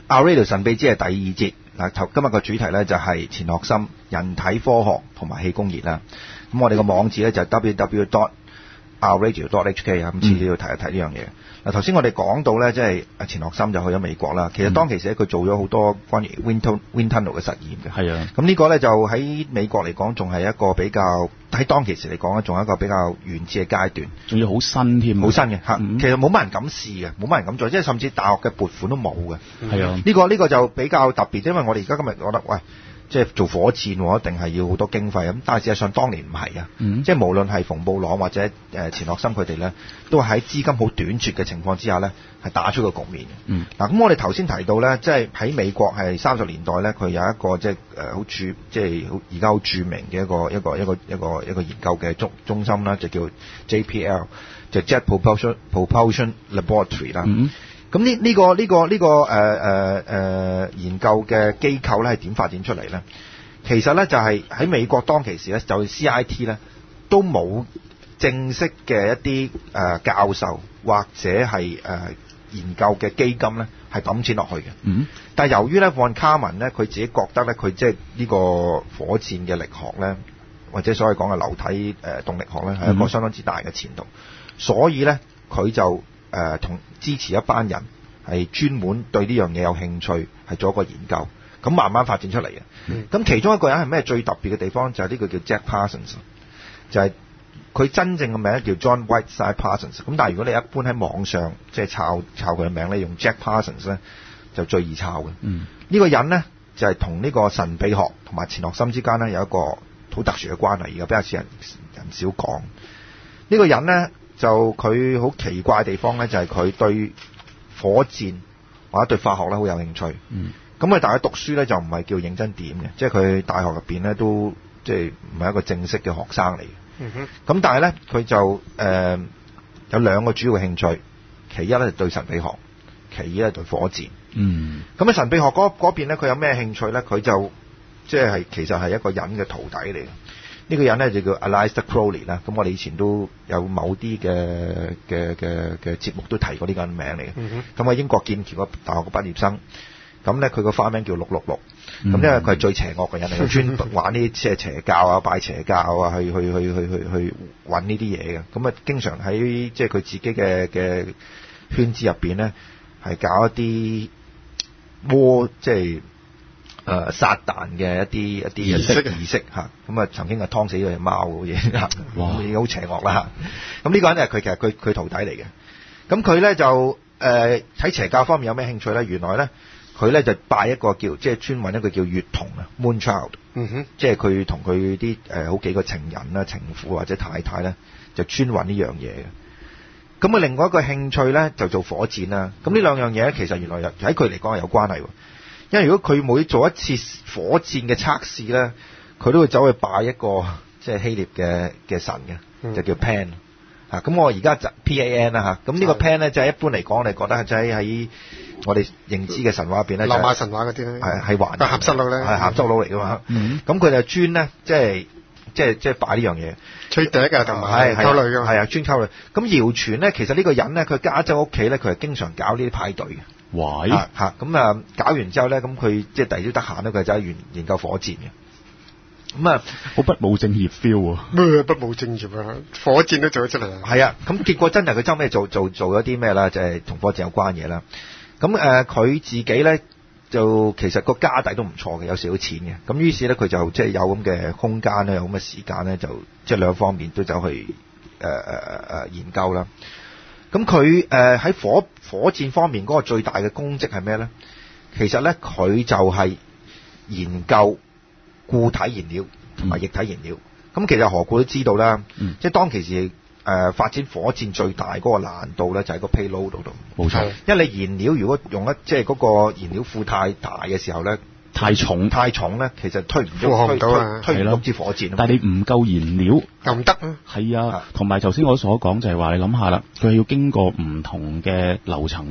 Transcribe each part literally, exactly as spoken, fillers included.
Our Radio 神秘之係第二節嗱，頭今日個主題咧就係錢學森、人體科學同埋氣功熱啦。咁我哋個網址咧就係 double-u double-u double-u dot our radio dot h k 啊，咁次次要提一提呢樣嘢。嗱，頭先我哋講到咧，即係阿錢學森就去咗美國啦。其實當其時佢做咗好多關於 wind tunnel wind tunnel 嘅實驗嘅。係啊。咁呢個咧就喺美國嚟講，仲係一個比較喺當其時嚟講咧，仲係一個比較原始嘅階段。仲要好新添。好新嘅嚇，嗯、其實冇乜人敢試嘅，冇乜人敢做，即係甚至大學嘅撥款都冇嘅。係啊。呢個呢個就比較特別，因為我哋而家今日覺得，喂。即係做火箭喎，一定係要好多經費咁，但係事實上當年唔係啊，嗯、即係無論係馮布朗或者誒錢學森佢哋咧，都係喺資金好短缺嘅情況之下咧，係打出個局面嘅。嗱、嗯，咁我哋頭先提到咧，即係喺美國係三十年代咧，佢有一個即係誒好著，即係而家好著名嘅一個一個一個一個一個研究嘅中中心啦，就叫 J P L， 就 Jet Propulsion Propulsion Laboratory 啦。嗯咁呢呢個呢、這個呢、這個誒誒誒研究嘅機構咧係點發展出嚟咧？其實咧就係、是、喺美國當其時咧，就 C I T 咧都冇正式嘅一啲誒、呃、教授或者係誒、呃、研究嘅基金咧係抌錢落去嘅。嗯。但係由於咧 von Karman 咧佢自己覺得咧佢即係呢個火箭嘅力學咧，或者所謂講嘅流體誒、呃、動力學咧係一個相當之大嘅前途，嗯、所以咧佢就。誒同、呃、支持一班人係專門對呢樣嘢有興趣，係做一個研究，咁慢慢發展出嚟嘅。咁、嗯、其中一個人係咩最特別嘅地方？就係、是、呢個叫 Jack Parsons，就係佢真正嘅名叫 John Whiteside Parsons。咁但係如果你一般喺網上即係抄抄佢嘅名咧，用 Jack Parsons 咧就最易抄嘅。呢、嗯、個人咧就係同呢個神秘學同埋錢學森之間咧有一個好特殊嘅關係，而家比較少人人少講。呢、這個人咧。就佢好奇怪嘅地方咧，就係、是、佢對火箭或者對化學咧好有興趣。嗯。咁佢大學讀書咧就唔係叫認真點嘅，即係佢大學入邊咧都即係唔係一個正式嘅學生嚟嘅。嗯哼。咁但係咧佢就誒、呃、有兩個主要嘅興趣，其一咧係對神秘學，其二咧對火箭。嗯。咁喺神秘學嗰嗰邊咧，佢有咩興趣咧？佢就即係其實係一個人嘅徒弟嚟嘅。呢個人咧就叫 Aleister Crowley 啦，咁我哋以前都有某啲嘅嘅嘅嘅節目都提過呢個人名嚟嘅。咁喺、嗯、英國劍橋個大學嘅畢業生，咁咧佢個花名叫六六六，咁因為佢係最邪惡嘅人嚟，佢專玩呢啲即係邪教啊、拜邪教啊，去去去去去去揾呢啲嘢嘅。咁啊，經常喺即係佢自己嘅嘅圈子入邊咧，係搞一啲魔即係。誒、呃、撒旦嘅一啲一啲儀式儀式嚇，咁啊曾經係劏死咗隻貓嘅嘢，哇！已經好邪惡啦。咁呢個人咧，佢其實佢佢徒弟嚟嘅。咁佢咧就誒喺、呃、邪教方面有咩興趣咧？原來咧佢咧就拜一個叫即係專揾一個叫月童啊 Moon Child，嗯哼，即係佢同佢啲誒好幾個情人啦、情婦或者太太咧，就專揾呢樣嘢嘅。咁啊，另外一個興趣咧就做火箭啦。咁呢兩樣嘢其實原來喺佢嚟講係有關係喎。因為如果佢每做一次火箭嘅測試咧，佢都會走去拜一個即係希臘嘅嘅神嘅，嗯、就叫 Pan 啊。咁我而家就 P A N 啦嚇。咁呢個 Pan 咧，就係一般嚟講，我哋覺得就係喺我哋認知嘅神話入邊咧，羅馬神話嗰啲咧，係係環係鹹濕佬咧，係鹹濕佬嚟噶嘛。咁佢就專咧，即係即係即係拜呢樣嘢，吹笛㗎同埋溝女㗎，係啊，專溝女。咁謠傳咧，其實呢個人咧，佢加州屋企咧，佢係經常搞呢啲派對嘅。喂，嚇嚇咁啊！搞完之後咧，咁佢即係第二朝得閒咧，佢就喺研研究火箭嘅。咁啊，好不務正業 feel 啊！咩不務正業啊？火箭都做咗出嚟啊！係啊，咁結果真係佢周尾做做做咗啲咩啦？就係同火箭有關嘢啦。咁誒，佢自己咧就其實個家底都唔錯嘅，有少少錢嘅。咁於是咧，佢就即係有咁嘅空間咧，有咁嘅時間咧，就即係兩方面都走去誒誒誒研究啦。咁佢誒喺火火箭方面嗰個最大嘅功績係咩咧？其實咧佢就係研究固體燃料同埋液體燃料。咁、嗯、其實何故都知道啦，嗯、即係當其時誒、呃、發展火箭最大嗰個難度咧就喺個 payload 度度。冇錯，因為你燃料如果用一即係嗰個燃料庫太大嘅時候咧。太重太重咧，其實推唔到，推推推唔到支火箭。但係你唔夠燃料又唔得啊。係啊，同埋頭先我所講就係話，你諗下啦，佢係要經過唔同嘅樓層嘅，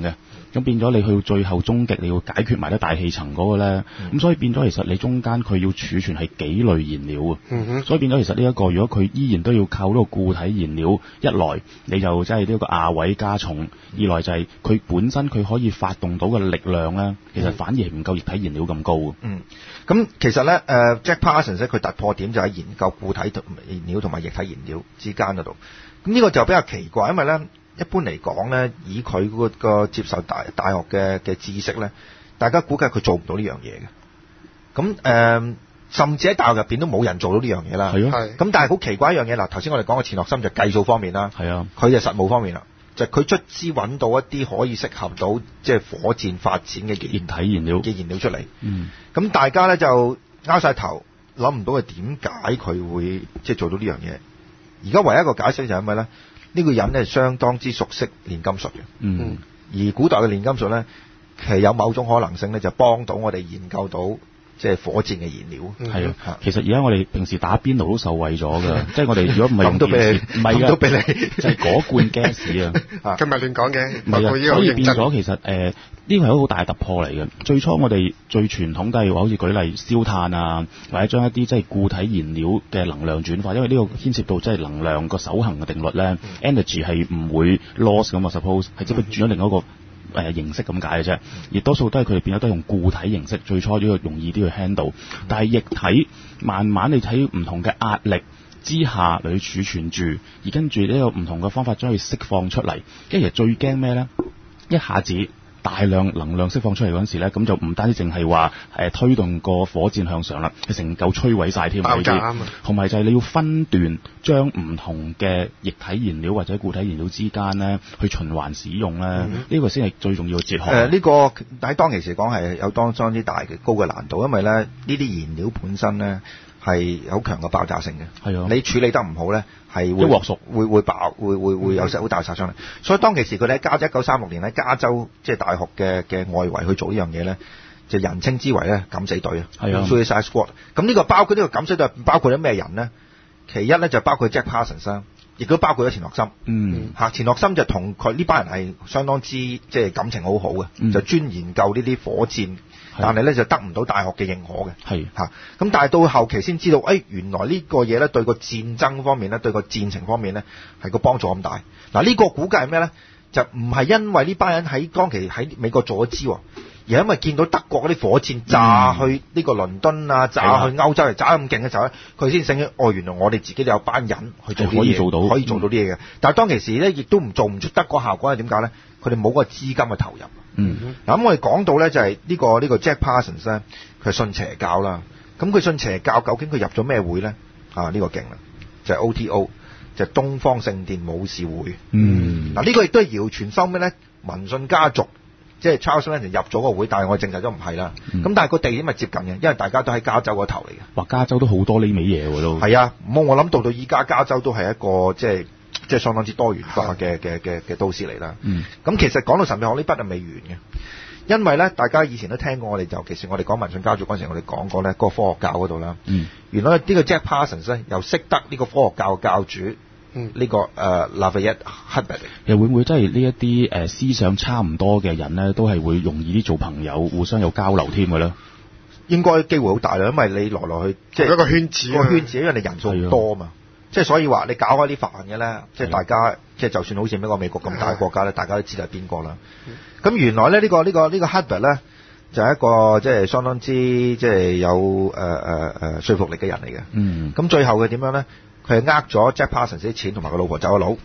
咁變咗你去到最後終極你要解決埋啲大氣層嗰個咧，咁、嗯、所以變咗其實你中間佢要儲存係幾類燃料啊，嗯、所以變咗其實呢、這、一個如果佢依然都要靠呢個固體燃料，一來你就即係呢個亞位加重，二來就係佢本身佢可以發動到嘅力量咧，其實反而係唔夠液體燃料咁高嘅。 嗯，咁其實咧，誒 Jack Parsons 咧，佢突破點就喺研究固體燃料同埋液體燃料之間嗰度。咁呢個就比較奇怪，因為咧一般嚟講咧，以佢嗰個接受大大學嘅嘅知識咧，大家估計佢做唔到呢樣嘢嘅。咁誒、呃，甚至喺大學入邊都冇人做到呢樣嘢啦。 係啊。 咁但係好奇怪一樣嘢，嗱頭先我哋講嘅錢學森就計數方面啦。 係啊。 佢就實務方面啦。就佢卒之揾到一啲可以適合到即係火箭發展嘅液體燃料嘅燃料出嚟。 嗯。 咁大家咧就拗晒頭，諗唔到佢點解佢會即係做到呢樣嘢。而家唯一一個解釋就係因為咧，呢、呢個人咧相當之熟悉煉金術嘅。 嗯。 而古代嘅煉金術咧，其實有某種可能性咧，就幫到我哋研究到。即係火箭嘅燃料， 係啊！其實而家我哋平時打邊爐都受惠咗㗎，即係我哋如果唔係用電視，唔係都俾你， 就係嗰罐 gas 啊！ 今日亂講嘅， 唔係啊！所以變咗其實誒呢個係一個好大嘅突破嚟嘅。最初我哋最傳統都係話好似舉例燒炭啊，或者將一啲即係固體燃料嘅能量轉化，因為呢個牽涉到即係能量個守恆嘅定律咧、嗯、，energy 係唔會 loss 咁啊 suppose 係只不過轉咗另一個。誒、呃、形式咁解嘅啫，而多數都係佢哋變咗都係用固體形式，最初呢個容易啲去 handle，但係液體慢慢你睇唔同嘅壓力之下嚟去儲存住，而跟住呢個唔同嘅方法將佢釋放出嚟，跟住其實最驚咩咧？一下子大量能量釋放出嚟嗰陣時咧，咁就唔單止淨係話誒推動個火箭向上啦，係成嚿摧毀晒添， 爆炸啊嘛！ 同埋就係你要分段將唔同嘅液體燃料或者固體燃料之間咧去循環使用咧，呢、嗯這個先係最重要嘅哲學。誒、呃，呢、 這個喺當其時講係有當相當之大嘅高嘅難度，因為咧呢啲燃料本身咧係好強嘅爆炸性嘅。係啊，你處理得唔好咧，係會一鑊熟，會會爆，會會會有好大殺傷力。所以當其時佢哋喺加州一九三六年喺加州即係、就是、大學嘅嘅外圍去做呢樣嘢咧，就人稱之為咧敢死隊啊。係啊 ，Suicide Squad。咁呢個包括呢、這個敢死隊包括咗咩人咧？其一咧就包括 Jack Parsons，亦都包括咗錢學森。嗯，嚇錢學森就同佢呢班人係相當之即係感情好好嘅、嗯，就專研究呢啲火箭，但係咧就得唔到大學嘅認可嘅。係嚇，咁但係到後期先知道，誒、哎、原來呢個嘢咧對個戰爭方面咧，對個戰情方面咧係個幫助咁大。嗱、這、呢個估計係咩咧？就唔係因為呢班人喺當期喺美國做咗支，而係因為見到德國嗰啲火箭炸去呢個倫敦啊，炸去歐洲嚟炸咁勁嘅時候咧，佢先醒起，哦，原來我哋自己都有班人去做啲嘢，可以做到，可以做到啲嘢嘅。但係當其時咧，亦都唔做唔出德國效果係點解咧？佢哋冇個資金嘅投入。嗯，嗱咁我哋講到咧就係呢個呢個 Jack Parsons 咧，佢信邪教啦。咁佢信邪教，究竟佢入咗咩會咧？啊，呢個勁啦，就係 O T O。就係、東方聖殿武士會。嗯，嗱、這、呢個亦都係謠傳收尾咧，民信家族即係 Charles Manson 入咗個會，但係我證實咗唔係啦。咁、嗯、但係個地點係接近嘅，因為大家都喺加州嗰頭嚟嘅。哇，加州都好多呢味嘢喎都。係啊，我我諗到到依家加州都係一個即係即係相當之多元化嘅嘅嘅嘅都市嚟啦。嗯，咁其實講到神秘學呢筆係未完嘅。因為咧，大家以前都聽過我哋，尤其是我哋講民信家族嗰陣時，我哋講過咧嗰個科學教嗰度啦。嗯，原來呢個 Jack Parsons 咧又識得呢個科學教嘅教主。嗯，呢、這個誒 Lafayette Hubert 又會唔會真係呢一啲誒思想差唔多嘅人咧，都係會容易啲做朋友，互相有交流添嘅咧？ 應該機會好大啦，因為你來來去即係一個圈子，個圈子，因為你人數多啊嘛，即係所以話你搞開啲飯嘅咧，即係大家即係就算好似美國美國咁大國家咧，大家都知道係邊個啦。咁原來咧呢、這個呢、這個呢、這個 Hubert 咧就係、是、一個即係相當之即係有誒誒誒說服力嘅人嚟嘅。嗯，咁最後佢點樣咧？佢係呃咗 Jack Parsons 啲錢，同埋個老婆走咗佬。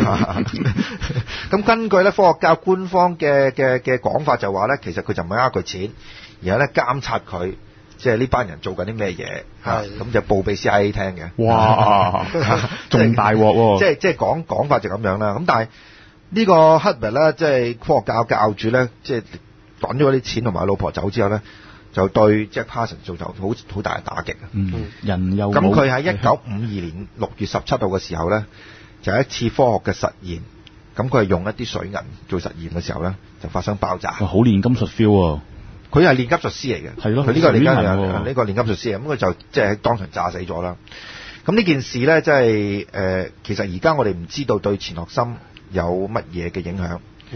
咁根據咧科學教官方嘅嘅嘅講法就話咧，其實佢就唔係呃佢錢，而係咧監察佢，即係呢班人做緊啲咩嘢。咁就報俾 C I A 聽嘅。哇！仲大鑊喎！即係即係講講法就咁樣啦。咁但係呢個 Hubert 咧，即係科學教教主咧，即係揾咗啲錢同埋老婆走之後咧，就對 Jack Parsons 造就好好大嘅打擊啊！嗯，人又咁佢喺一九五二年六月十七號嘅時候咧，就有一次科學嘅實驗，咁佢係用一啲水銀做實驗嘅時候咧，就發生爆炸。好煉金術 feel 啊！佢係煉金術師嚟嘅，係咯，佢呢個煉金呢個煉金術師啊，咁佢就即係喺當場炸死咗啦。咁呢件事咧，即係誒，其實而家我哋唔知道對錢學森有乜嘢嘅影響。嗯。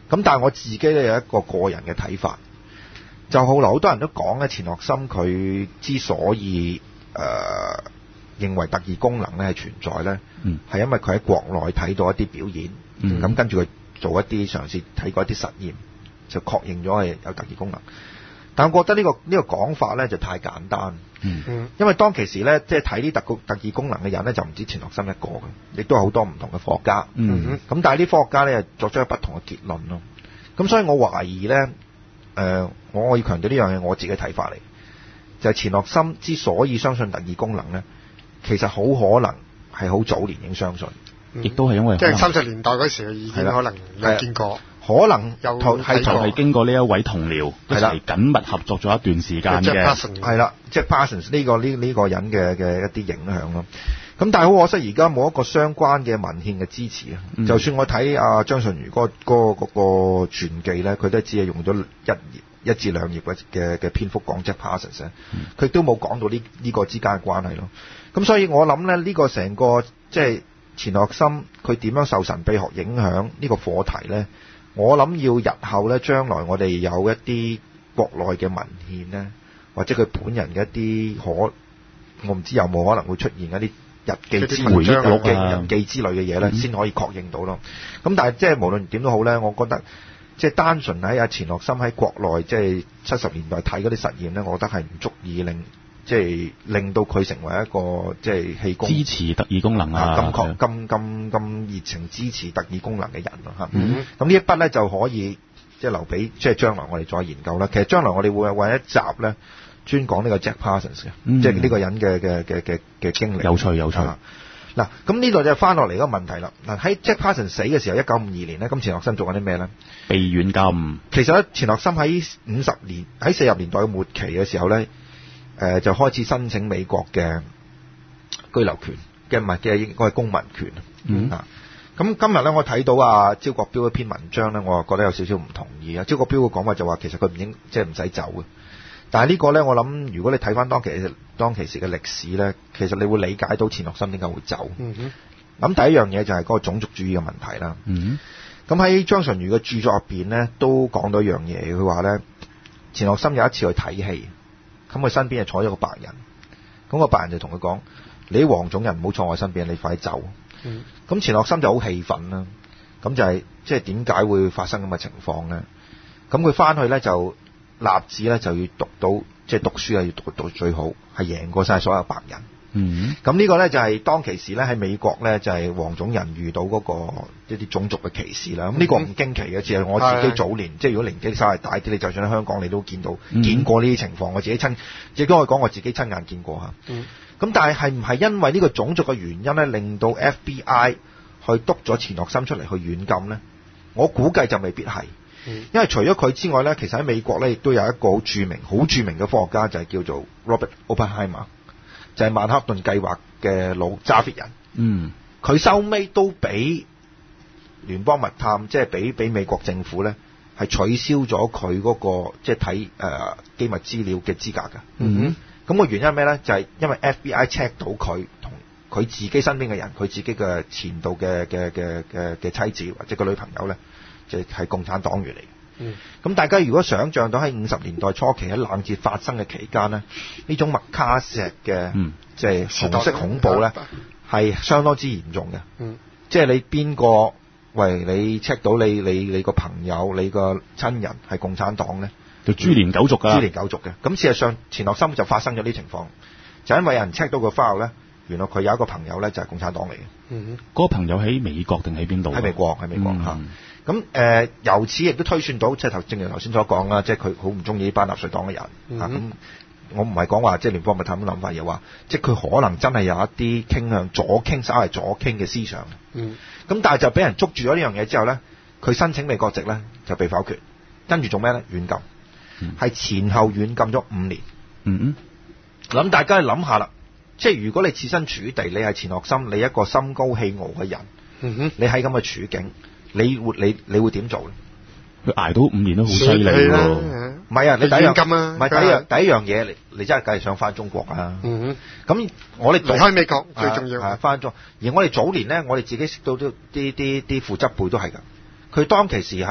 咁但係我自己咧有一個個人嘅睇法，就後來好多人都講咧，錢學森佢之所以誒、呃、認為特異功能咧係存在咧，係、嗯、因為佢喺國內睇到一啲表演，咁、嗯、跟住佢做一啲嘗試睇過一啲實驗，就確認咗係有特異功能。但我覺得呢、這個呢、這個講法咧就太簡單，嗯、因為當其時咧即係睇啲特特異功能嘅人咧就唔止錢學森一個嘅，亦都有好多唔同嘅科學家。咁、嗯、但係啲科學家咧作出咗不同嘅結論咯。咁所以我懷疑咧，誒、呃，我要強調呢樣嘢，我自己睇法嚟，就係、是、錢學森之所以相信特異功能咧，其實好可能係好早年已經相信，亦、嗯、都係因為即係三十年代嗰時已經可能有見過。可能又係就係經過呢一位同僚一齊緊密合作咗一段時間嘅，係啦，即係 Parsons 呢個呢呢、呢個人嘅嘅一啲影響咯。咁但係好可惜，而家冇一個相關嘅文獻嘅支持啊、嗯。就算我睇阿張信如嗰、嗰個嗰、嗰個傳記咧，佢都只係用咗一頁一至兩頁嘅嘅嘅篇幅講 Jack Parsons，佢、嗯、都冇講到呢呢個之間嘅關係咯。咁所以我諗咧，呢、呢個成個即係錢學森佢點樣受神秘學影響呢個課題咧？我諗要日後咧，將來我哋有一啲國內嘅文獻咧，或者佢本人嘅一啲可，我唔知有冇可能會出現一啲日記之回憶錄嘅日記之類嘅嘢咧，先、嗯、可以確認到咯。咁但係即係無論點都好咧，我覺得即係單純喺阿錢學森喺國內即係七十年代睇嗰啲實驗咧，我覺得係唔足以令即係令到佢成為一個即係氣功支持特異功能啊，咁確咁咁咁熱情支持特異功能嘅人咯嚇。咁、嗯、呢一筆咧就可以即係留俾即係將來我哋再研究啦。其實將來我哋會揾一集咧專講呢個 Jack Parsons 嘅、嗯，即係呢個人嘅嘅嘅嘅嘅經歷。有趣有趣。嗱，咁呢度就翻落嚟一個問題啦。嗱，喺 Jack Parsons 死嘅時候，一九五二年咧，咁錢學森做緊啲咩咧？被軟禁。其實咧，錢學森喺五十年喺四十年代嘅末期嘅時候咧。誒、呃、就開始申請美國嘅居留權嘅，唔係嘅應該係公民權、嗯、啊。咁今日咧，我睇到啊招國標一篇文章咧，我覺得有少少唔同意啊。招國標嘅講法就話其實佢唔應即係唔使走嘅，但係呢個咧，我諗如果你睇翻當其當其時嘅歷史咧，其實你會理解到錢學森點解會走。咁、嗯、第一樣嘢就係嗰個種族主義嘅問題啦。咁、嗯、喺張純如嘅著作入邊咧，都講到一樣嘢，佢話咧錢學森有一次去睇戲。咁佢身邊就坐咗個白人，咁個白人就同佢講：你啲黃種人唔好坐我身邊，你快啲走。咁、嗯、錢學森就好氣憤啦，咁就係即係點解會發生咁嘅情況咧？咁佢翻去咧就立志咧就要讀到即係、就是、讀書係要讀到最好，係贏過晒所有白人。嗯，咁呢個咧就係當其時咧喺美國咧就係黃種人遇到嗰個一啲種族嘅歧視啦。咁、嗯、呢個唔驚奇嘅，只係我自己早年即係如果年紀稍微大啲，你就算喺香港你都見到、嗯、見過呢啲情況，我自己親亦都可以講我自己親眼見過嚇。嗯，咁但係係唔係因為呢個種族嘅原因咧，令到 F B I 去督咗錢學森出嚟去軟禁咧？我估計就未必係、嗯，因為除咗佢之外咧，其實喺美國咧亦都有一個好著名、好著名嘅科學家就係叫做 Robert Oppenheimer。就係、是、曼克頓計劃嘅老揸 fit 人，嗯，佢收尾都俾聯邦密探，即係俾俾美國政府咧，係取消咗佢嗰個即係睇誒機密資料嘅資格㗎。嗯，咁個原因係咩咧？就係、是、因為 F B I check 到佢同佢自己身邊嘅人，佢自己嘅前度嘅嘅嘅嘅嘅妻子或者個女朋友咧，就係、是、共產黨員嚟嘅。嗯，咁大家如果想像到喺五十年代初期喺冷戰發生嘅期間呢，呢種麥卡錫嘅即係紅色恐怖呢，係相當之嚴重嘅。嗯，即係你邊個喂你 check 到你你你個朋友你個親人係共產黨呢，就株連九族㗎。株連九族嘅。咁事實上錢學森就發生咗呢情況，就因為有人 check 到個 file 呢，原來佢有一個朋友呢，就係共產黨嚟嘅。嗯，嗰個朋友喺美國定喺邊度？喺美國，喺美國嚇。咁誒、呃，由此亦都推算到，即係頭正如頭先所講啦，即係佢好唔中意呢班納粹黨嘅人、嗯、啊。咁我唔係講話即係聯邦密探咁諗法，又話即係佢可能真係有一啲傾向左傾，稍為左傾嘅思想。嗯。咁但係就俾人捉住咗呢樣嘢之後咧，佢申請美國籍咧就被否決，跟住做咩咧？軟禁，係、嗯、前後軟禁咗五年。嗯。咁大家諗下啦，即係如果你設身處地，你係錢學森，你一個心高氣傲嘅人，嗯哼，你喺咁嘅處境。你會你你會點做咧？佢捱到五年都好犀利喎！唔係啊，你第一樣唔係第一樣第一樣嘢，你你真係梗係想翻中國啊！嗯哼，咁我哋離開美國最重要係翻中，而我哋早年咧，我哋自己識到啲啲啲啲父執輩都係㗎。佢當其時喺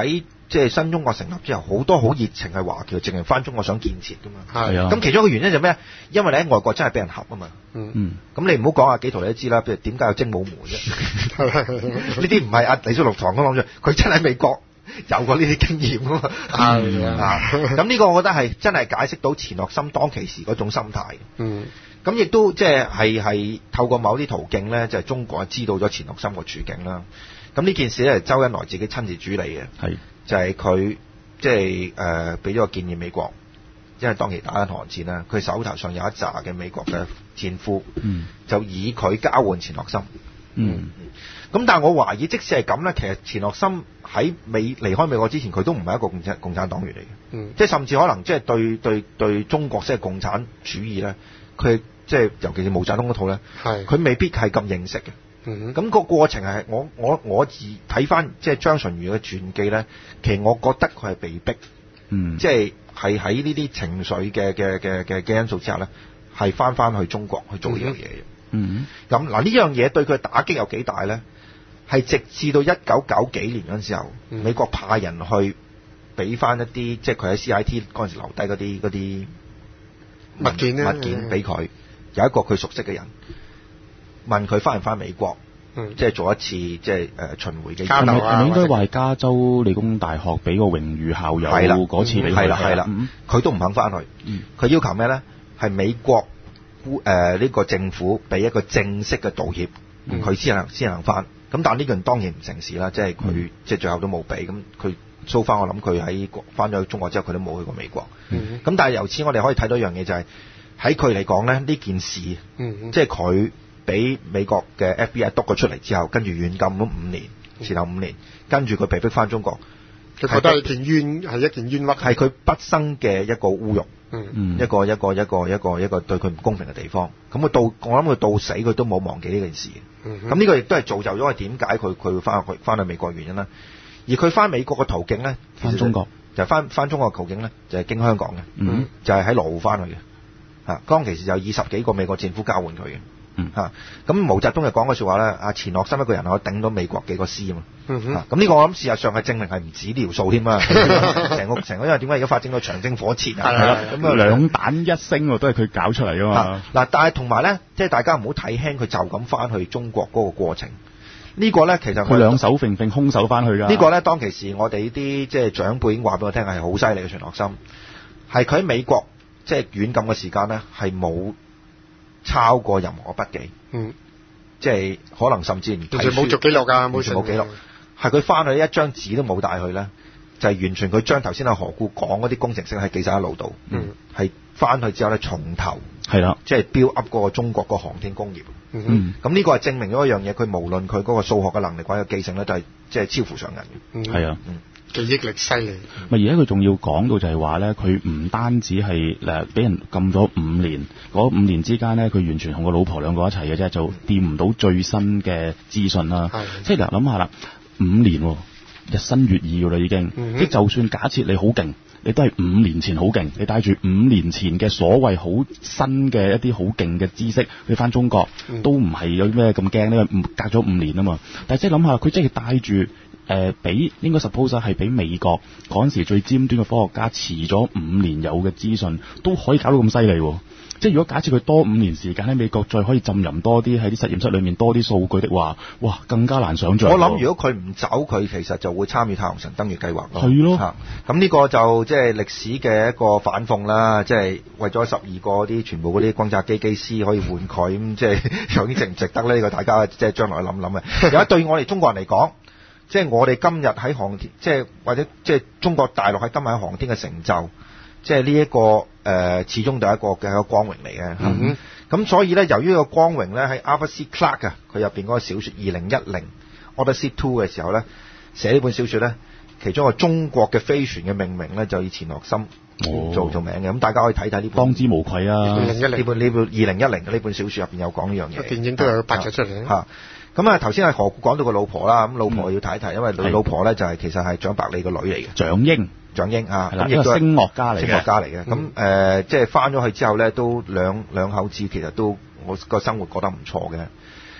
即係新中國成立之後，好多好熱情係華僑，淨係翻中國想建設噶嘛。 係啊。 咁其中一個原因就咩？因為你喺外國真係俾人恰啊嘛。 嗯。 咁你唔好講阿紀陶你都知啦，譬如點解有精武門啫？呢啲唔係阿李叔六堂咁諗住，佢真係喺美國有過呢啲經驗啊嘛。 係啊。咁呢個我覺得係真係解釋到錢學森當其時嗰種心態。 嗯。 咁亦都即係係係透過某啲途徑咧，就係、是、中國知道咗錢學森個處境啦。咁呢件事咧，係周恩來自己親自主理嘅。係。就係佢即係誒俾咗個建議美國，因為當期打緊韓戰啦，佢手頭上有一紮嘅美國嘅戰俘，嗯、就以佢交換錢學森。嗯，咁但係我懷疑，即使係咁咧，其實錢學森喺美離開美國之前，佢都唔係一個共產共產黨員嚟嘅。嗯，即係甚至可能即係對對對中國即係共產主義咧，佢即係尤其是毛澤東嗰套咧，係佢未必係咁認識嘅。嗯，咁個過程係我我我自睇翻即係張純如嘅傳記咧，其實我覺得佢係被逼，嗯，即係係喺呢啲情緒嘅嘅嘅嘅嘅因素之下咧，係翻翻去中國去做呢樣嘢嘅。嗯，咁嗱呢樣嘢對佢打擊有幾大咧？係直至到一九九幾年嗰陣時候，嗯、美國派人去俾翻一啲，即係佢喺 C I T 嗰陣時留低嗰啲嗰啲物件咧，物件俾佢，有一個佢熟悉嘅人。問佢翻唔翻美國，嗯、即係做一次即係誒、呃、巡迴嘅交流啊？係咪應該話係加州理工大學俾個榮譽校友嗰次俾佢？係啦係啦，佢都唔肯翻去。佢、嗯、要求咩咧？係美國誒呢、呃這個政府俾一個正式嘅道歉，佢先能先能翻。咁但係呢個人當然唔成事啦，即係佢、嗯、即係最後都冇俾。咁佢 so far我諗佢喺翻咗去中國之後，佢都冇去過美國。咁、嗯、但係由此我哋可以睇到一樣嘢就係喺佢嚟講咧，呢件事，嗯、即係佢。俾美國嘅 F B I 督咗出嚟之後，跟住軟禁咗五年，前後五年，跟住佢被逼翻中國，佢覺得係件冤，係一件冤屈，係佢畢生嘅一個侮辱，嗯、一個一個一個一個一個對佢唔公平嘅地方。咁佢到我諗佢到死佢都冇忘記呢件事。咁呢、嗯、個亦都係造就咗佢點解佢佢會翻去翻去美國原因啦。而佢翻美國嘅途徑咧，翻中國就係翻翻中國嘅途徑咧，就係、是、經香港嘅，嗯、就係喺羅湖翻去嘅。嚇，當其時就有二十幾個美國戰俘交換佢嘅。嗯嚇，咁毛澤東就講嗰説話咧，阿錢學森一個人可以頂到美國幾個師啊嘛，嗯哼，咁呢個我諗事實上係證明係唔止條數添啊，成個成個因為點解而家發展到長征火箭啊，係啦，咁啊兩彈一星喎，都係佢搞出嚟噶嘛，嗱，但係同埋咧，即係大家唔好睇輕佢就咁翻去中國嗰個過程，呢個咧其實佢兩手揈揈空手翻去㗎，呢個咧當其時我哋呢啲即係長輩已經話俾我聽係好犀利嘅錢學森，係佢喺美國即係軟禁嘅時間咧係冇抄過任何筆記，嗯，即係可能甚至唔睇書，冇做記錄㗎，冇冇記錄，係佢翻去一張紙都冇帶去咧，就係、是、完全佢將頭先阿何故講嗰啲工程式係記晒喺腦度，嗯，係翻去之後咧從頭係啦，即係 build up 嗰個中國個航天工業，嗯，咁呢個係證明咗一樣嘢，佢無論佢嗰個數學嘅能力或者記性咧，都係即係超乎常人嘅，係啊，嗯。記憶力犀利，咪而家佢仲要講到就係話咧，佢唔單止係誒俾人禁咗五年，嗰五年之間咧，佢完全同個老婆兩個一齊嘅啫，就掂唔到最新嘅資訊啦。即係嗱，諗下啦，五年日新月異㗎啦，已經。即、嗯、就算假設你好勁，你都係五年前好勁，你帶住五年前嘅所謂好新嘅一啲好勁嘅知識去翻中國，嗯、都唔係有咩咁驚呢？隔咗五年啊嘛，但係即係諗下，佢真係帶住。誒、呃，比應該 suppose 係比美國嗰陣時最尖端嘅科學家遲咗五年有嘅資訊，都可以搞到咁犀利喎。即係如果假設佢多五年時間喺美國再可以浸淫多啲喺啲實驗室裏面多啲數據的話，哇，更加難想像。我諗如果佢唔走，佢其實就會參與太陽神登月計劃咯。係咯，嚇咁呢個就即係歷史嘅一個反諷啦。即係為咗十二個啲全部嗰啲轟炸機機師可以換佢，咁即係究竟值唔值得呢？呢個大家即係將來諗諗啊。而家對我哋中國人嚟講，即係我哋今日喺航天，即係或者即係中國大陸喺今日喺航天嘅成就，即係呢一個誒、呃，始終都係一個嘅一個光榮嚟嘅。咁、嗯嗯、所以咧，由於呢個光榮咧，喺 Arthur C. Clarke 啊，佢入邊嗰個小説二零一零 Odyssey Two 嘅時候咧，寫呢本小説咧，其中一個中國嘅飛船嘅命名咧，就以錢學森做做名嘅。咁、哦、大家可以睇睇呢本，當之無愧啊！呢本呢本二零一零嘅呢本小説入邊有講呢樣嘢，電影都有拍咗出嚟嚇。咁啊，頭先係何故講到個老婆啦，咁老婆要睇一睇，因為佢老婆咧就係其實係蔣百里個女嚟嘅，蔣英，蔣英啊，咁亦都係聲樂家嚟嘅，聲樂家嚟嘅。咁誒、呃，即係翻咗去之後咧，都兩兩口子其實都我個生活過得唔錯嘅。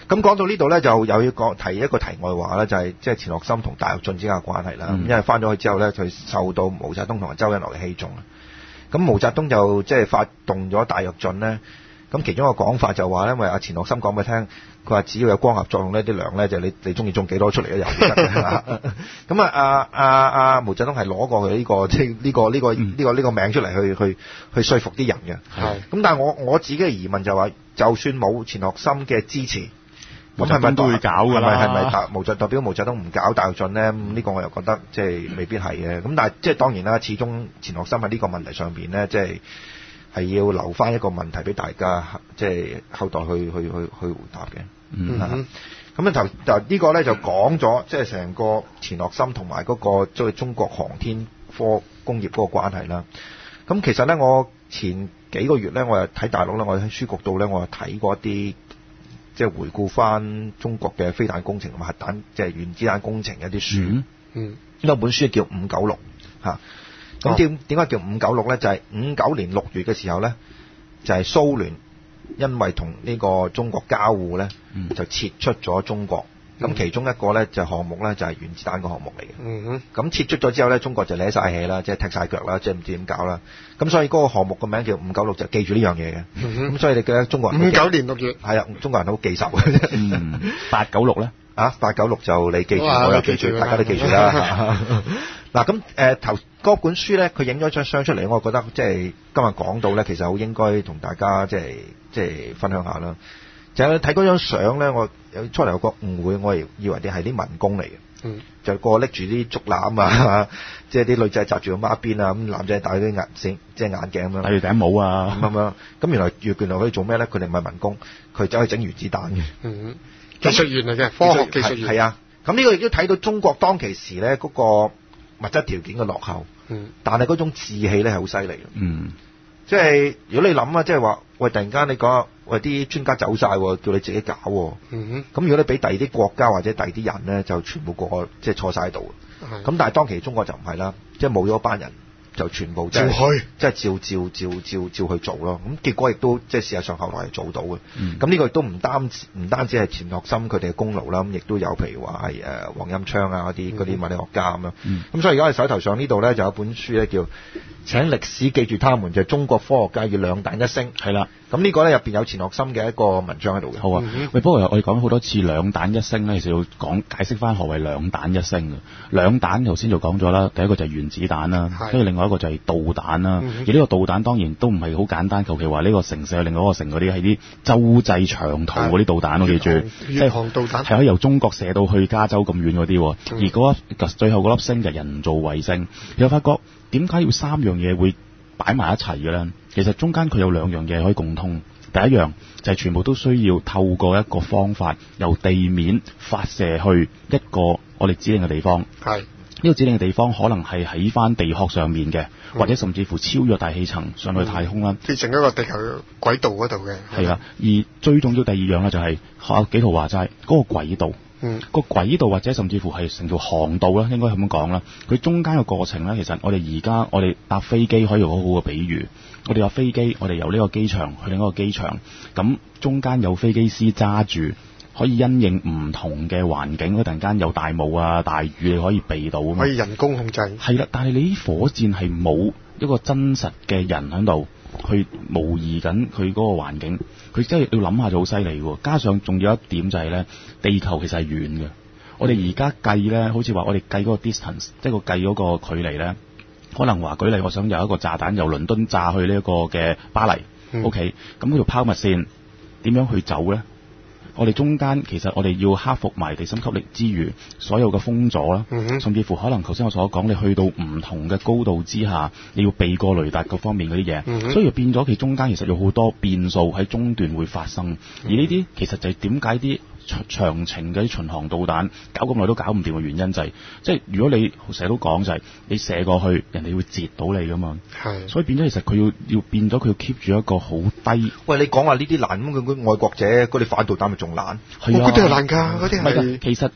咁講到呢度咧，就又要講提一個題外話啦，就係即係錢學森同戴躍進之間嘅關係啦。咁、嗯、因為翻咗去之後咧，佢受到毛澤東同埋周恩來嘅器重啊。咁毛澤東就即係發動咗戴躍進咧。咁其中一個講法就話，因為阿錢學森講俾佢聽，佢話只要有光合作用呢啲糧咧就你你中意種幾多出嚟都有得嘅。咁啊，阿阿阿毛澤東係攞過佢呢個即係呢個呢個呢個呢個名出嚟去去去說服啲人嘅。係。咁但係我我自己嘅疑問就話，就算冇錢學森嘅支持，咁係咪都會搞㗎啦？係咪係咪毛澤代表毛澤東唔搞戴躍進咧？咁呢個我又覺得即係未必係嘅。咁但係即係當然啦，始終錢學森喺呢個問題上邊咧，即係。係要留翻一個問題俾大家，即係後代去去去去回答嘅。嗯，咁啊頭就呢個咧就講咗，即係成個錢學森同埋嗰個即係中國航天科工業嗰個關係啦。咁其實咧，我前幾個月咧，我又睇大陸咧，我喺書局度咧，我又睇過一啲即係回顧翻中國嘅飛彈工程同埋核彈即係原子彈工程嘅一啲書。嗯，呢本書叫五九六嚇。咁點點解叫五九六咧？就係五九年六月嘅時候咧，就係、是、蘇聯因為同呢個中國交互咧，嗯、就撤出咗中國。咁、嗯、其中一個咧就項目咧就係原子彈個項目嚟嘅。嗯哼。咁撤出咗之後咧，中國就攣晒氣啦，即係踢晒腳啦，即係唔知點搞啦。咁所以嗰個項目個名叫五九六，就記住呢樣嘢嘅。咁、嗯、所以你記得中國人五九年六月係啊，中國人好記仇嘅啫。嗯。八九六咧？啊，八九六就你記住，我又記住，大家都記住啦。嗱咁誒頭嗰本書咧，佢影咗張相出嚟，我覺得即係今日講到咧，其實好應該同大家即係即係分享下啦。就係睇嗰張相咧，我有出嚟有個誤會，我以為啲係啲民工嚟嘅。嗯。就個拎住啲竹籃啊，即係啲女仔紮住個孖辮啊，咁男仔戴啲眼鏡，即係眼鏡咁樣。戴住頂帽啊。咁樣，咁原來原來可以做咩咧？佢哋唔係民工，佢走去整原子彈嘅。嗯。技術員嚟嘅，科學技術員。係啊。咁呢個亦都睇到中國當其時咧嗰個物質條件嘅落後，嗯，但係嗰種志氣咧係好犀利嘅，嗯，即係如果你諗啊，即係話喂，突然間你講喂啲專家走晒，叫你自己搞，嗯哼，咁如果你俾第二啲國家或者第二啲人咧，就全部過即係錯晒喺度，咁、嗯、但係當其時中國就唔係啦，即係冇咗班人。就全部即係即係照照照照照去做咯，咁結果亦都即係事實上後來係做到嘅。咁、嗯、呢個亦都唔單唔單止係錢學森佢哋嘅功勞啦，咁亦都有譬如話係誒黃蔭昌啊嗰啲嗰啲物理學家咁樣。咁、嗯、所以而家我哋手頭上呢度咧就有本書咧叫請歷史記住他們，就係、中國科學界要兩彈一星。係啦，咁呢個咧入邊有錢學森嘅一個文章喺度嘅。好啊，嗯、喂，不過我哋講好多次兩彈一星咧，其實要講解釋翻何謂兩彈一星嘅。兩彈頭先就講咗啦，第一個就係原子彈啦，跟住另外一個就係導彈啦，嗯、而呢個導彈當然都唔係好簡單，求其話呢個城射另外一個城嗰啲係啲洲際長途嗰啲導彈，我記住，即係航導彈係可以由中國射到去加州咁遠嗰啲，嗯、而嗰粒最後嗰粒星就係人造衛星。你有發覺點解要三樣嘢會擺埋一齊嘅咧？其實中間佢有兩樣嘢可以共通。第一樣就係全部都需要透過一個方法由地面發射去一個我哋指定嘅地方。係。呢個指定嘅地方可能係喺翻地殼上面嘅，嗯、或者甚至乎超越大氣層上去太空啦，變成一個地球軌道嗰度嘅。係啦，而最重要第二樣咧就係學紀陶話齋嗰個軌道，嗯，個軌道或者甚至乎係成條航道啦，應該咁樣講啦。佢中間嘅過程咧，其實我哋而家我哋搭飛機可以好好嘅比喻，我哋有飛機，我哋由呢個機場去另一個機場，咁中間有飛機師揸住。可以因應唔同嘅環境，突然間有大霧啊、大雨，你可以避到啊嘛。可以人工控制。係啦，但係你啲火箭係冇一個真實嘅人喺度去模擬緊佢嗰個環境，佢真係要諗下就好犀利喎。加上仲有一點就係咧，地球其實係遠嘅。我哋而家計咧，好似話我哋計嗰個 distance，即係個計嗰個距離咧，可能話舉例，我想有一個炸彈由倫敦炸去呢一個嘅巴黎、嗯、，OK，咁嗰條拋物線點樣去走咧？我哋中間其實我哋要克服埋地心吸力之餘，所有嘅風阻啦，嗯、甚至乎可能頭先我所講，你去到唔同嘅高度之下，你要避過雷達各方面嗰啲嘢，嗯、所以變咗其中間其實有好多變數喺中段會發生，嗯、而呢啲其實就係點解啲長程嘅啲巡航導彈搞咁耐都搞唔掂嘅原因就係、是，即係如果你成日都講就係、是、你射過去，人哋會截到你噶嘛，係，所以變咗其實佢要要變咗佢要 keep 住一個好低。喂，你講話呢啲難咁，佢外國者嗰啲反導彈咪仲難？係啊，嗰啲係難㗎，嗰啲係。其實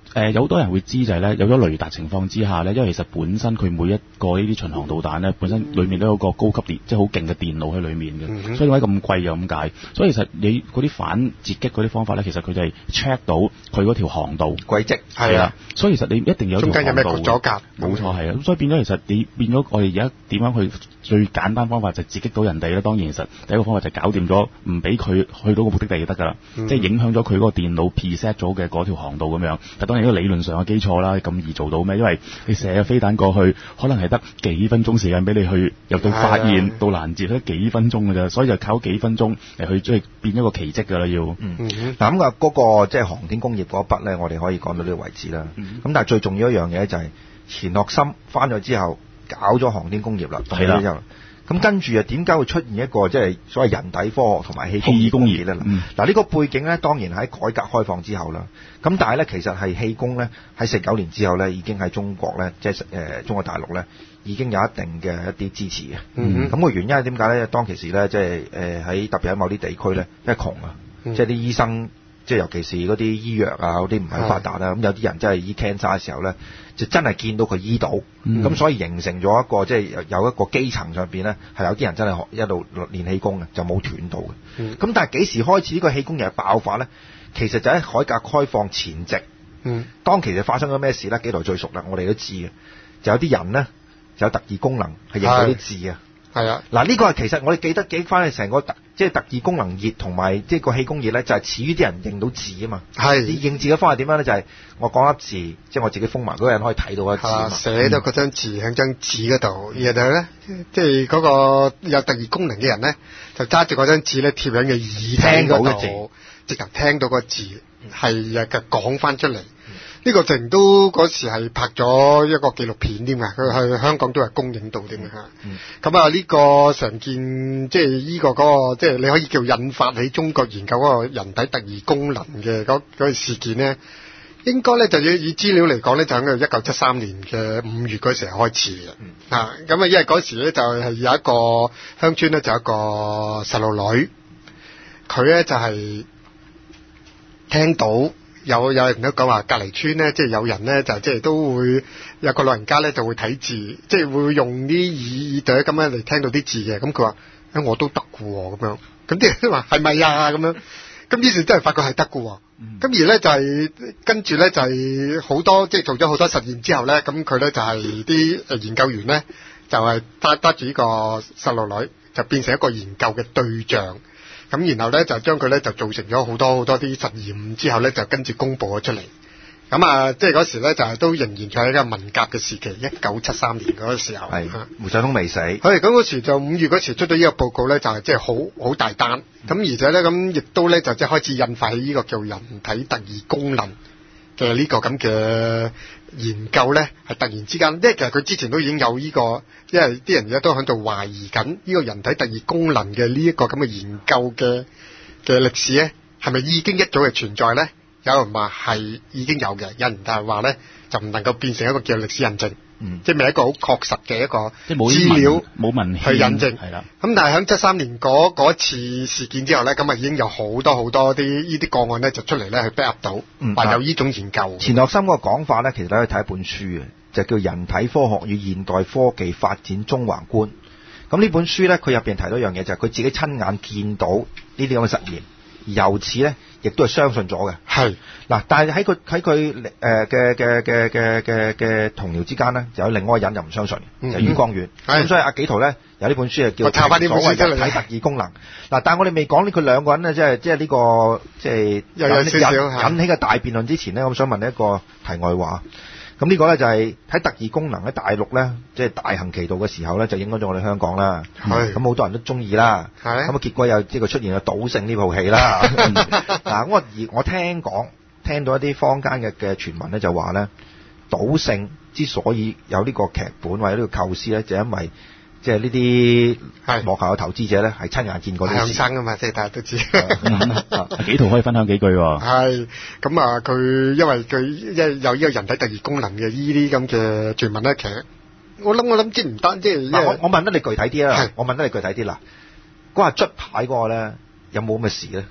誒有好多人會知就係咧，有咗雷達情況之下咧，因為其實本身佢每一個呢啲巡航導彈咧，本身裡面都有個高級電，即係好勁嘅電腦喺裡面嘅，嗯、所以點解咁貴又咁解？所以其實你嗰啲反截擊嗰啲方法咧，其實佢就係 check 到佢嗰條航道軌跡係啦，所以其實你一定有條航道。中間有咩阻隔？ 冇錯係啊，咁所以變咗其實你變咗我哋而家點樣去最簡單方法就截擊到人哋咧？當然其實第一個方法就搞掂咗，唔俾佢去到個目的地就得㗎啦，嗯、即係影響咗佢嗰個電腦 preset 咗嘅嗰條航道咁樣。但當然呢個理論上嘅基礎啦，咁易做到咩？因為你射個飛彈過去，可能係得幾分鐘時間俾你去由到發現到攔截，得幾分鐘㗎咋，所以就靠幾分鐘嚟去即係變一個奇蹟㗎啦要。 嗯，嗱咁啊嗰個即係航天工業嗰一筆咧，我哋可以講到呢個位置啦。咁、嗯、但係最重要一樣嘢就係錢學森翻咗之後搞咗航天工業啦，係啦。咁跟住啊，點解會出現一個即係所謂人體科學同埋氣工業咧？嗱、嗯，呢、呢個背景咧，當然喺改革開放之後啦。咁但係咧，其實係氣功咧喺四九年之後咧，已經喺中國咧，即係誒、呃、中國大陸咧，已經有一定嘅一啲支持嘅。咁、嗯、個原因係點解咧？當其時咧，即係誒喺特別喺某啲地區咧，因為窮啊，嗯、即係啲醫生，即係尤其是嗰啲醫藥啊嗰啲唔係發達啦。咁有啲人真係醫 cancer 嘅時候咧，就真係見到佢醫到，咁、嗯、所以形成咗一個即係有一個基層上邊咧，係有啲人真係學一路練氣功嘅，就冇斷到嘅。咁、嗯、但係幾時開始呢個氣功又爆發咧？其實就喺改革開放前夕。嗯，當其實發生咗咩事咧？幾台最熟啦，我哋都知嘅。就有啲人咧，就有特異功能係認到啲字啊。係啊，嗱呢個係其實我哋記得記翻去成個特即係特異功能熱同埋即係個氣功熱咧，就係始於啲人認到字啊嘛。係，你認字嘅方法點樣咧？就係、是、我講粒字，即係我自己封埋嗰個人可以睇到個字啊嘛。 寫咗嗰張字喺張紙嗰度，然後咧即係嗰個有特異功能嘅人咧，就揸住嗰張紙咧貼喺個耳聽嗰度，直頭聽到個字係嘅講翻出嚟。呢、這個成都嗰時係拍咗一個紀錄片添㗎，佢喺香港都係公映到添㗎嚇。咁啊呢個成件即係呢個嗰、那個即係你可以叫引發起中國研究嗰個人體特異功能嘅嗰嗰個事件咧，應該咧就要以資料嚟講咧，就喺個一九七三年嘅五月嗰時候開始嘅。啊，咁啊因為嗰時咧就係有一個鄉村咧就有一個細路女，佢咧就係聽到。有有人都講話隔離村咧，即係有人咧就即係都會有個老人家咧就會睇字，即係會用啲耳耳朵咁樣嚟聽到啲字嘅。咁佢話：誒我都得嘅喎，咁樣。咁啲人都話係咪啊？咁樣。咁於是真係發覺係得嘅喎。咁、嗯、而咧就係、是、跟住咧就係好多即係做咗好多實驗之後咧，咁佢咧就係啲誒研究員咧就係揸揸住呢個細路女，就變成一個研究嘅對象。咁然後咧就將佢咧就做成咗好多好多啲實驗之後咧就跟住公佈咗出嚟。咁啊即係嗰時咧就係都仍然在喺一個文革嘅時期，一九七三年嗰個時候。係胡世通未死。係咁嗰時就五月嗰時出咗呢個報告咧，就係即係好好大單。咁而且咧咁亦都咧就即係開始引發起呢個叫人體特異功能嘅呢個咁嘅研究咧，係突然之間，因為其實佢之前都已經有呢個，因為啲人而家都喺度懷疑緊呢個人體特異功能嘅呢一個咁嘅研究嘅嘅歷史咧，係咪已經一早係存在咧？有人話係已經有嘅，有人但係話咧就唔能夠變成一個叫歷史印證，嗯，即係未一個好確實嘅一個資料冇文去印證，係啦。咁但係喺七三年嗰嗰次事件之後咧，咁啊已經有好多好多啲呢啲個案咧就出嚟咧去 back up 到，話、嗯、有呢種研究。 錢學森個講法咧，其實你可以睇一本書嘅，就叫《人體科學與現代科技發展中橫觀》。咁呢本書咧，佢入邊提到一樣嘢，就係、是、佢自己親眼見到呢啲咁嘅實驗。由此咧，亦都係相信咗嘅。係嗱，但係喺佢喺佢誒嘅嘅嘅嘅嘅嘅同僚之間咧，就有另外一個人就唔相信，嗯、就係、袁光遠。咁所以阿紀陶咧有呢本書係叫《所謂人體特異功能》。嗱，但係我哋未講呢佢兩個人咧，即係即係呢個即係有有少少引起嘅大辯論之前咧，我想問你一個題外話。咁呢個咧就係喺特異功能喺大陸咧，即係大行其道嘅時候咧，就影響咗我哋香港啦。係咁好多人都中意啦。係咁啊，結果又即係出現咗賭聖呢部戲啦。嗱，我而我聽講聽到一啲坊間嘅嘅傳聞咧，就話咧賭聖之所以有呢個劇本或者呢個構思咧，就因為即係呢啲幕後嘅投資者咧，係親眼見過啲事。向生啊嘛，即係大家都知。 紀陶可以分享幾句喎。 係咁啊，佢因為佢一有呢個人體特異功能嘅呢啲咁嘅傳聞咧，其實我諗我諗即唔單即係。我我問得你具體啲啦。我問得你具體啲啦。嗰日捽牌嗰個咧，有冇咁嘅事咧？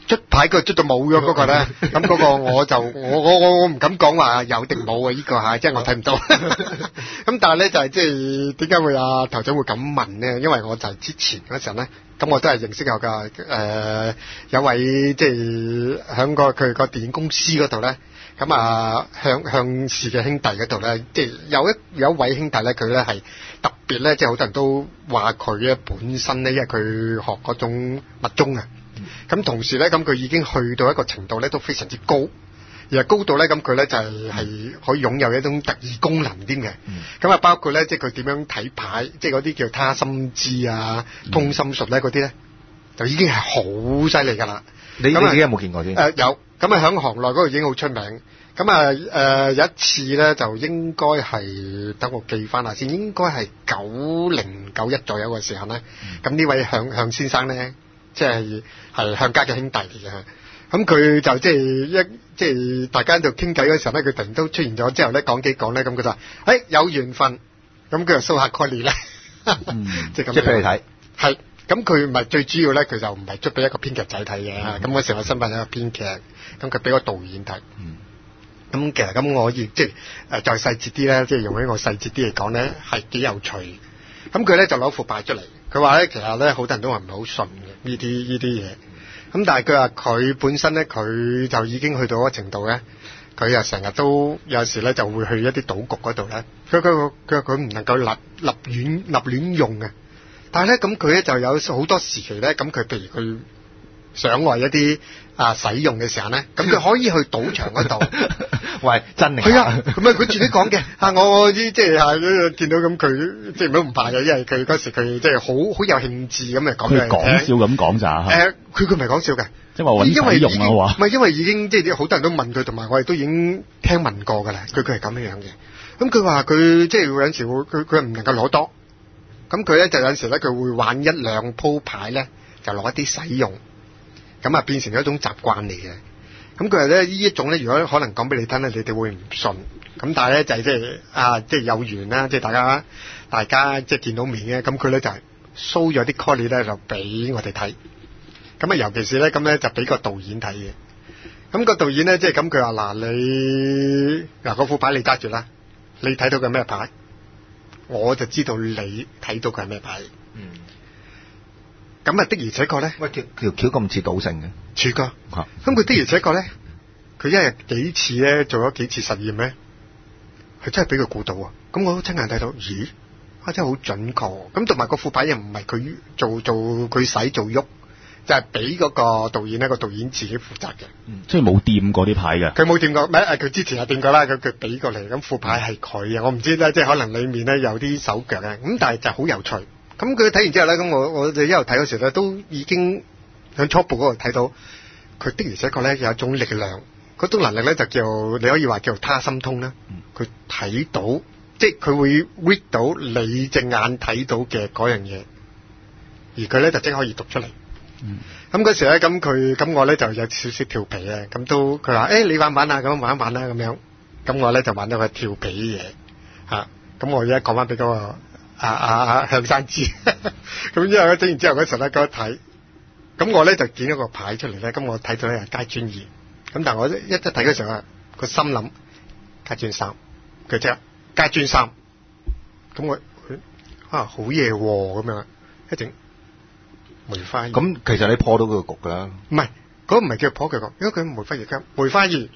捽牌佢捽到冇咗嗰個咧，咁嗰個我就我我我我唔敢講話有定冇啊！呢個嚇，即係我睇唔到。咁但係咧就係即係點解會啊頭長會咁問咧？因為我就係之前嗰陣咧，咁我都係認識有㗎誒有位即係喺個佢個電影公司嗰度咧。咁啊，向向氏嘅兄弟嗰度咧，即係有一有一位兄弟咧，佢咧係特別咧，即係好多人都話佢咧本身咧，因為佢學嗰種密宗啊，咁、嗯、同時咧，咁佢已經去到一個程度咧，都非常之高，而係高度咧，咁佢咧就係、是、係可以擁有一種特異功能添嘅，咁啊、嗯，包括咧，即係佢點樣睇牌，即係嗰啲叫他心知啊、通心術咧嗰啲咧，就已經係好犀利㗎啦。 你你自己有冇見過先？ 誒、呃、有。咁啊，喺行內嗰度已經好出名。咁啊，誒、呃、有一次咧，就應該係等我記翻下先，應該係九零九一左右嘅時候咧。咁呢、嗯、位向向先生咧，即係係向家嘅兄弟嚟嘅。咁佢就即係一即係大家喺度傾偈嗰時候咧，佢突然都出現咗之後咧，講幾講咧，咁佢就話：誒、欸、有緣分。咁佢就 show 下 Connie 咧，即係咁。即係俾你睇。係。咁佢唔係最主要咧，佢就唔係出俾一個編劇仔睇嘅。咁嗰時我身份係一個編劇，咁佢俾個導演睇。咁、嗯、其實咁我亦即係誒再細節啲咧，即係用呢個細節啲嚟講咧，係幾有趣。咁佢咧就攞副牌出嚟，佢話咧其實咧好多人都話唔係好信嘅呢啲呢啲嘢。咁但係佢話佢本身咧，佢就已經去到一個程度咧，佢又成日都有時咧就會去一啲賭局嗰度咧。佢佢佢佢唔能夠立立亂立亂用嘅。但係咧，咁佢咧就有好多時期咧，咁佢譬如佢想為一啲啊使用嘅時候咧，咁佢可以去賭場嗰度。 喂，真係係啊，咁啊佢自己講嘅嚇，我啲即係嚇見到咁佢即係都唔怕嘅，因為佢嗰時佢即係好好有興致咁嚟講嘅。 佢講笑咁講咋嚇？ 誒，佢佢唔係講笑嘅， 即係話揾使用啊話。 唔係因為已經即係好多人都問佢，同埋我哋都已經聽聞過㗎啦。佢佢係咁樣樣嘅。咁佢話佢即係有陣時會佢佢唔能夠攞多。咁佢咧就有陣時咧，佢會玩一兩鋪牌咧，就攞一啲使用，咁啊變成咗一種習慣嚟嘅。咁佢話咧呢一種咧，如果可能講俾你聽咧，你哋會唔信。咁但係咧就係即係啊，即係有緣啦，即係大家大家即係見到面嘅。咁佢咧就係 show 咗啲 call 咧，就俾我哋睇。咁啊，尤其是咧咁咧就俾個導演睇嘅。咁個導演咧即係咁，佢話嗱你嗱嗰副牌你揸住啦，你睇到嘅咩牌？我就知道你睇到佢係咩牌。嗯。咁啊的而且確咧， 喂條條橋咁似賭聖嘅。 似㗎。嚇。咁佢的而且確咧，佢一日幾次咧做咗幾次實驗咧，佢真係俾佢估到啊！咁我都親眼睇到，咦？啊真係好準確。咁同埋個副牌又唔係佢做做佢使做喐，就係俾嗰個導演咧，個導演自己負責嘅。 嗯。即係冇掂過啲牌嘅。 佢冇掂過，唔係佢之前係掂過啦，佢佢俾過嚟，咁副牌係佢嘅，我唔知咧，即係可能裡面咧有啲手腳嘅，咁但係就好有趣。咁佢睇完之後咧，咁我我哋一路睇嗰時咧，都已經喺初步嗰度睇到，佢的而且確咧有一種力量，嗰種能力咧就叫你可以話叫他心通啦。佢睇、嗯、到，即係佢會 read 到你隻眼睇到嘅嗰樣嘢，而佢咧就即刻可以讀出嚟。咁嗰、嗯、時咧，咁佢咁我咧就有少少調皮啊，咁都佢話誒你玩唔玩啊？咁玩一玩啦咁樣，咁我咧就玩到個調皮嘢嚇，咁、啊、我而家講翻俾嗰個。啊啊啊向生知，咁之後咧整完之後嗰時咧嗰一睇，咁我咧就剪咗個牌出嚟咧，咁我睇到咧係階磚二，咁但係我一一睇嗰時候啊，個心諗階磚三，佢即係階磚三，咁我啊好嘢咁樣，一整梅花二， 咁其實你破到佢個局噶啦， 唔係嗰個唔係叫破佢局，因為佢梅花二加梅花二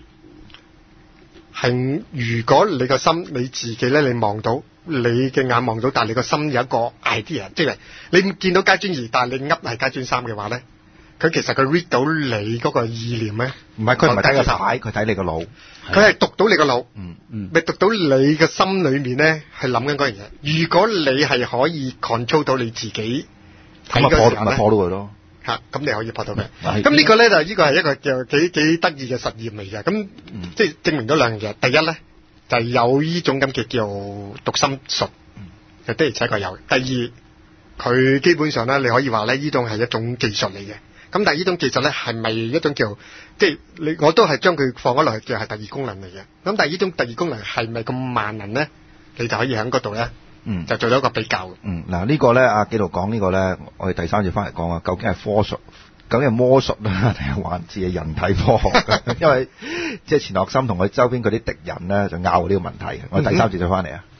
係如果你個心你自己咧，你望到。你嘅眼望到，但係你個心有一個 idea， 即係你見到階磚二，但係你噏係階磚三嘅話咧，佢其實佢 read 到你嗰個意念咧， 唔係佢唔係睇個牌，佢睇你個腦， 佢係讀到你個腦， 嗯嗯， 咪讀到你嘅心裏面咧係諗緊嗰樣嘢。如果你係可以 control 到你自己， 咁啊破咪破到佢咯， 嚇，咁你可以破到佢。咁呢個咧就呢個係一個叫幾幾得意嘅實驗嚟嘅，咁即係證明咗兩樣嘢。第一咧。就係有呢種咁嘅叫讀心術，就的而且確有。第二，佢基本上咧，你可以話咧，呢種係一種技術嚟嘅。咁但係呢種技術咧，係咪一種叫即係你我都係將佢放咗落去叫係特異功能嚟嘅。咁但係呢種特異功能係咪咁萬能咧？你就可以喺嗰度咧，嗯，就做咗一個比較。 嗯，嗱、這個、呢個咧，阿紀陶講呢個咧，我哋第三節翻嚟講啊，究竟係科術究竟係魔術啦，定係還是係人體科學？因為即係錢學森同佢周邊嗰啲敵人咧，就拗呢個問題嘅。我哋第三節再翻嚟啊。